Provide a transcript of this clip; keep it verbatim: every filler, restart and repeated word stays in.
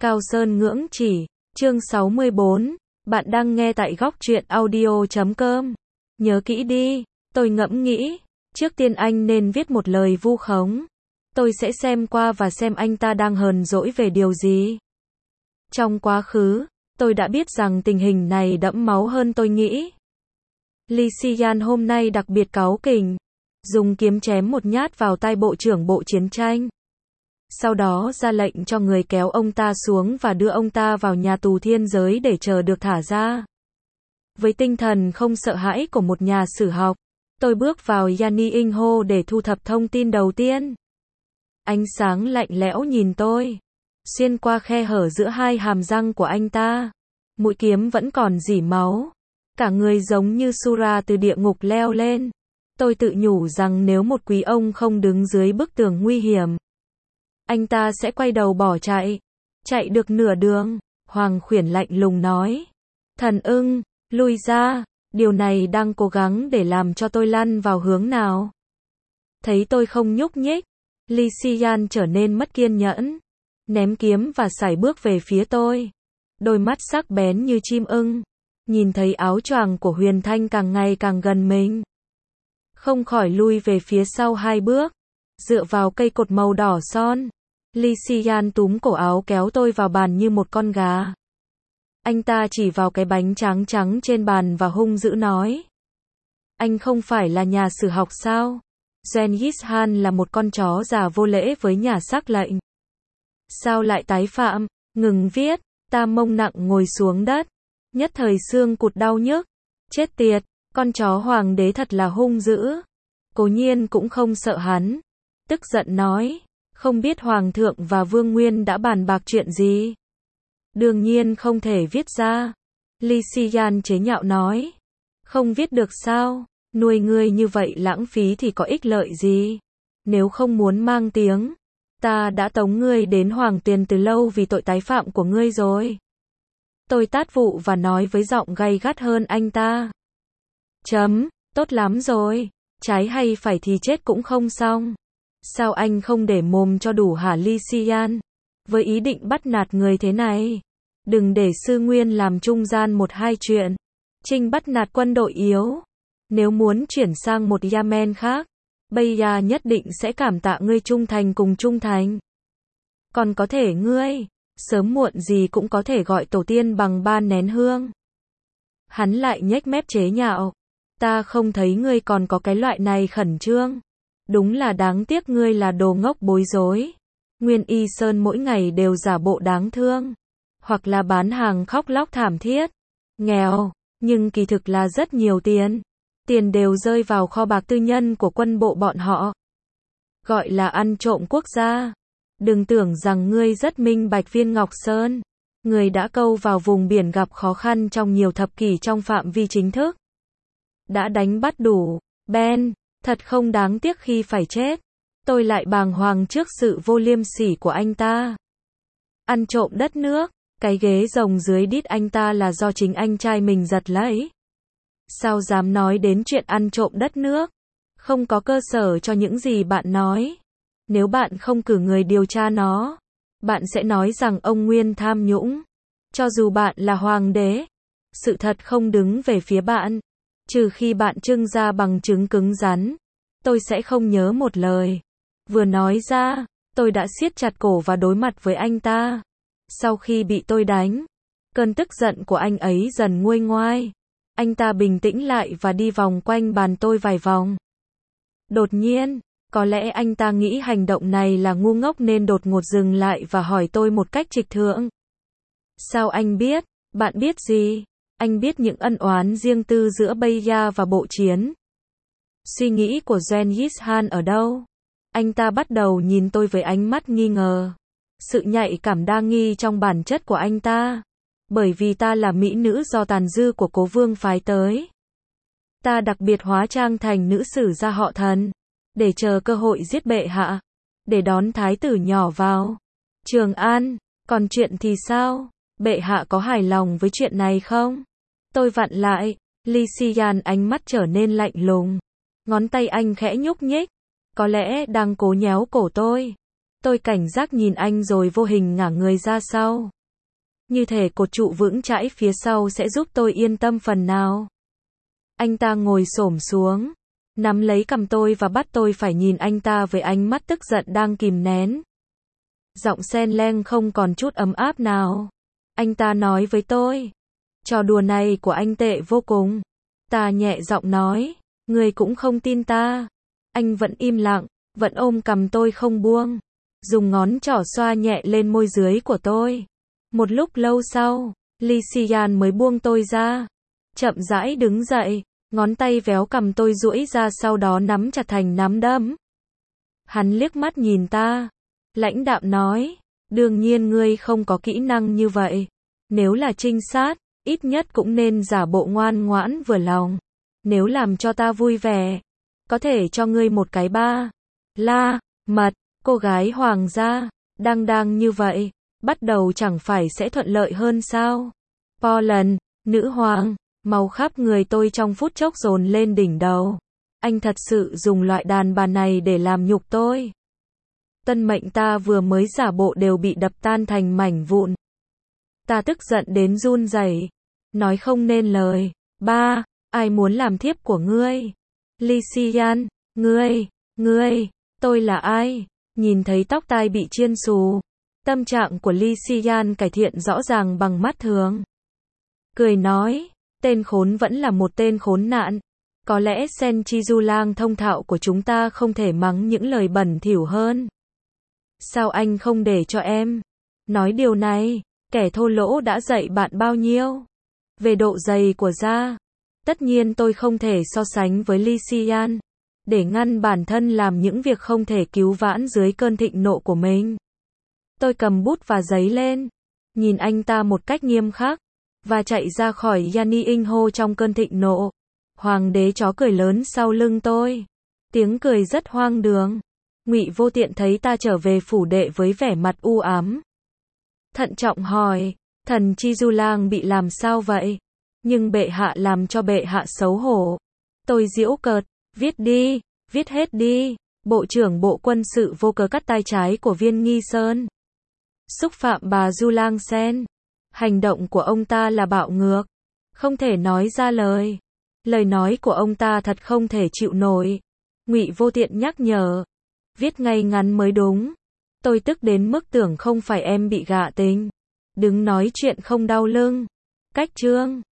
Cao Sơn ngưỡng chỉ, chương sáu mươi bốn, bạn đang nghe tại góc truyện audio chấm com. Nhớ kỹ đi, tôi ngẫm nghĩ, trước tiên anh nên viết một lời vu khống. Tôi sẽ xem qua và xem anh ta đang hờn dỗi về điều gì. Trong quá khứ, tôi đã biết rằng tình hình này đẫm máu hơn tôi nghĩ. Lee Si-yan hôm nay đặc biệt cáu kỉnh, dùng kiếm chém một nhát vào tai Bộ trưởng Bộ Chiến tranh. Sau đó ra lệnh cho người kéo ông ta xuống và đưa ông ta vào nhà tù thiên giới để chờ được thả ra. Với tinh thần không sợ hãi của một nhà sử học, tôi bước vào Yani In Ho để thu thập thông tin đầu tiên. Ánh sáng lạnh lẽo nhìn tôi, xuyên qua khe hở giữa hai hàm răng của anh ta. Mũi kiếm vẫn còn rỉ máu. Cả người giống như Sura từ địa ngục leo lên. Tôi tự nhủ rằng nếu một quý ông không đứng dưới bức tường nguy hiểm, anh ta sẽ quay đầu bỏ chạy. Chạy được nửa đường, Hoàng Khuyển lạnh lùng nói. Thần ưng, lui ra, điều này đang cố gắng để làm cho tôi lăn vào hướng nào. Thấy tôi không nhúc nhích, Lee Si-yan trở nên mất kiên nhẫn, ném kiếm và sải bước về phía tôi. Đôi mắt sắc bén như chim ưng, nhìn thấy áo choàng của Huyền Thanh càng ngày càng gần mình. Không khỏi lui về phía sau hai bước, dựa vào cây cột màu đỏ son. Lee Si-yan túm cổ áo kéo tôi vào bàn như một con gà. Anh ta chỉ vào cái bánh trắng trắng trên bàn và hung dữ nói. Anh không phải là nhà sử học sao? Genghis Khan là một con chó già vô lễ với nhà sắc lệnh. Sao lại tái phạm? Ngừng viết, ta mông nặng ngồi xuống đất. Nhất thời xương cụt đau nhức. Chết tiệt, con chó hoàng đế thật là hung dữ. Cố Nhiên cũng không sợ hắn. Tức giận nói. Không biết Hoàng thượng và Vương Nguyên đã bàn bạc chuyện gì? Đương nhiên không thể viết ra. Lee Si-yan chế nhạo nói. Không viết được sao? Nuôi ngươi như vậy lãng phí thì có ích lợi gì? Nếu không muốn mang tiếng, ta đã tống ngươi đến Hoàng Tuyền từ lâu vì tội tái phạm của ngươi rồi. Tôi tát vụ và nói với giọng gay gắt hơn anh ta. Chấm, tốt lắm rồi. Trái hay phải thì chết cũng không xong. Sao anh không để mồm cho đủ hả Lee Si-yan? Với ý định bắt nạt người thế này, đừng để sư nguyên làm trung gian một hai chuyện. Trinh bắt nạt quân đội yếu. Nếu muốn chuyển sang một Yemen khác, Beya nhất định sẽ cảm tạ ngươi trung thành cùng trung thành. Còn có thể ngươi, sớm muộn gì cũng có thể gọi tổ tiên bằng ba nén hương. Hắn lại nhếch mép chế nhạo. Ta không thấy ngươi còn có cái loại này khẩn trương. Đúng là đáng tiếc ngươi là đồ ngốc bối rối. Nguyên Y Sơn mỗi ngày đều giả bộ đáng thương, hoặc là bán hàng khóc lóc thảm thiết. Nghèo, nhưng kỳ thực là rất nhiều tiền. Tiền đều rơi vào kho bạc tư nhân của quân bộ bọn họ. Gọi là ăn trộm quốc gia. Đừng tưởng rằng ngươi rất minh bạch Viên Ngọc Sơn. Ngươi đã câu vào vùng biển gặp khó khăn trong nhiều thập kỷ trong phạm vi chính thức. Đã đánh bắt đủ. Ben, thật không đáng tiếc khi phải chết. Tôi lại bàng hoàng trước sự vô liêm sỉ của anh ta. Ăn trộm đất nước, cái ghế rồng dưới đít anh ta là do chính anh trai mình giật lấy. Sao dám nói đến chuyện ăn trộm đất nước? Không có cơ sở cho những gì bạn nói. Nếu bạn không cử người điều tra nó, bạn sẽ nói rằng ông Nguyên tham nhũng. Cho dù bạn là hoàng đế, sự thật không đứng về phía bạn. Trừ khi bạn trưng ra bằng chứng cứng rắn, tôi sẽ không nhớ một lời. Vừa nói ra, tôi đã siết chặt cổ và đối mặt với anh ta. Sau khi bị tôi đánh, cơn tức giận của anh ấy dần nguôi ngoai. Anh ta bình tĩnh lại và đi vòng quanh bàn tôi vài vòng. Đột nhiên, có lẽ anh ta nghĩ hành động này là ngu ngốc nên đột ngột dừng lại và hỏi tôi một cách trịch thượng. Sao anh biết? Bạn biết gì? Anh biết những ân oán riêng tư giữa Beya và bộ chiến. Suy nghĩ của Genghis Khan ở đâu? Anh ta bắt đầu nhìn tôi với ánh mắt nghi ngờ. Sự nhạy cảm đa nghi trong bản chất của anh ta. Bởi vì ta là mỹ nữ do tàn dư của Cố Vương phái tới. Ta đặc biệt hóa trang thành nữ sử gia họ Thần, để chờ cơ hội giết bệ hạ, để đón thái tử nhỏ vào Trường An. Còn chuyện thì sao? Bệ hạ có hài lòng với chuyện này không? Tôi vặn lại. Lee Si-yan ánh mắt trở nên lạnh lùng. Ngón tay anh khẽ nhúc nhích. Có lẽ đang cố nhéo cổ tôi. Tôi cảnh giác nhìn anh rồi vô hình ngả người ra sau. Như thể cột trụ vững chãi phía sau sẽ giúp tôi yên tâm phần nào. Anh ta ngồi xổm xuống, nắm lấy cằm tôi và bắt tôi phải nhìn anh ta với ánh mắt tức giận đang kìm nén. Giọng sen leng không còn chút ấm áp nào. Anh ta nói với tôi, trò đùa này của anh tệ vô cùng. Ta nhẹ giọng nói, người cũng không tin ta. Anh vẫn im lặng, vẫn ôm cằm tôi không buông, dùng ngón trỏ xoa nhẹ lên môi dưới của tôi. Một lúc lâu sau, Lee Si-yan mới buông tôi ra, chậm rãi đứng dậy, ngón tay véo cằm tôi duỗi ra sau đó nắm chặt thành nắm đấm. Hắn liếc mắt nhìn ta, lãnh đạm nói, đương nhiên ngươi không có kỹ năng như vậy. Nếu là trinh sát, ít nhất cũng nên giả bộ ngoan ngoãn vừa lòng. Nếu làm cho ta vui vẻ, có thể cho ngươi một cái ba. La, mật, cô gái hoàng gia, đang đang như vậy, bắt đầu chẳng phải sẽ thuận lợi hơn sao? Pollen, nữ hoàng, màu khắp người tôi trong phút chốc dồn lên đỉnh đầu. Anh thật sự dùng loại đàn bà này để làm nhục tôi. Tân mệnh ta vừa mới giả bộ đều bị đập tan thành mảnh vụn. Ta tức giận đến run rẩy, nói không nên lời. Ba, ai muốn làm thiếp của ngươi? Lee Si-yan, ngươi, ngươi, tôi là ai? Nhìn thấy tóc tai bị chiên xù, tâm trạng của Lee Si-yan cải thiện rõ ràng bằng mắt thường. Cười nói, tên khốn vẫn là một tên khốn nạn. Có lẽ Sen Chi-du-lang thông thạo của chúng ta không thể mắng những lời bẩn thỉu hơn. Sao anh không để cho em nói điều này? Kẻ thô lỗ đã dạy bạn bao nhiêu? Về độ dày của da, tất nhiên tôi không thể so sánh với Lee Si-yan, để ngăn bản thân làm những việc không thể cứu vãn dưới cơn thịnh nộ của mình. Tôi cầm bút và giấy lên, nhìn anh ta một cách nghiêm khắc, và chạy ra khỏi Yani In Ho trong cơn thịnh nộ. Hoàng đế chó cười lớn sau lưng tôi. Tiếng cười rất hoang đường. Ngụy Vô Tiện thấy ta trở về phủ đệ với vẻ mặt u ám. Thận trọng hỏi, thần Chi-du-lang bị làm sao vậy? Nhưng bệ hạ làm cho bệ hạ xấu hổ. Tôi giễu cợt, viết đi, viết hết đi. Bộ trưởng Bộ Quân sự vô cớ cắt tay trái của Viên Nghi Sơn. Xúc phạm bà Du Lang Sen. Hành động của ông ta là bạo ngược. Không thể nói ra lời. Lời nói của ông ta thật không thể chịu nổi. Ngụy Vô Tiện nhắc nhở. Viết ngay ngắn mới đúng. Tôi tức đến mức tưởng không phải em bị gạ tình. Đừng nói chuyện không đau lưng. Cách chương.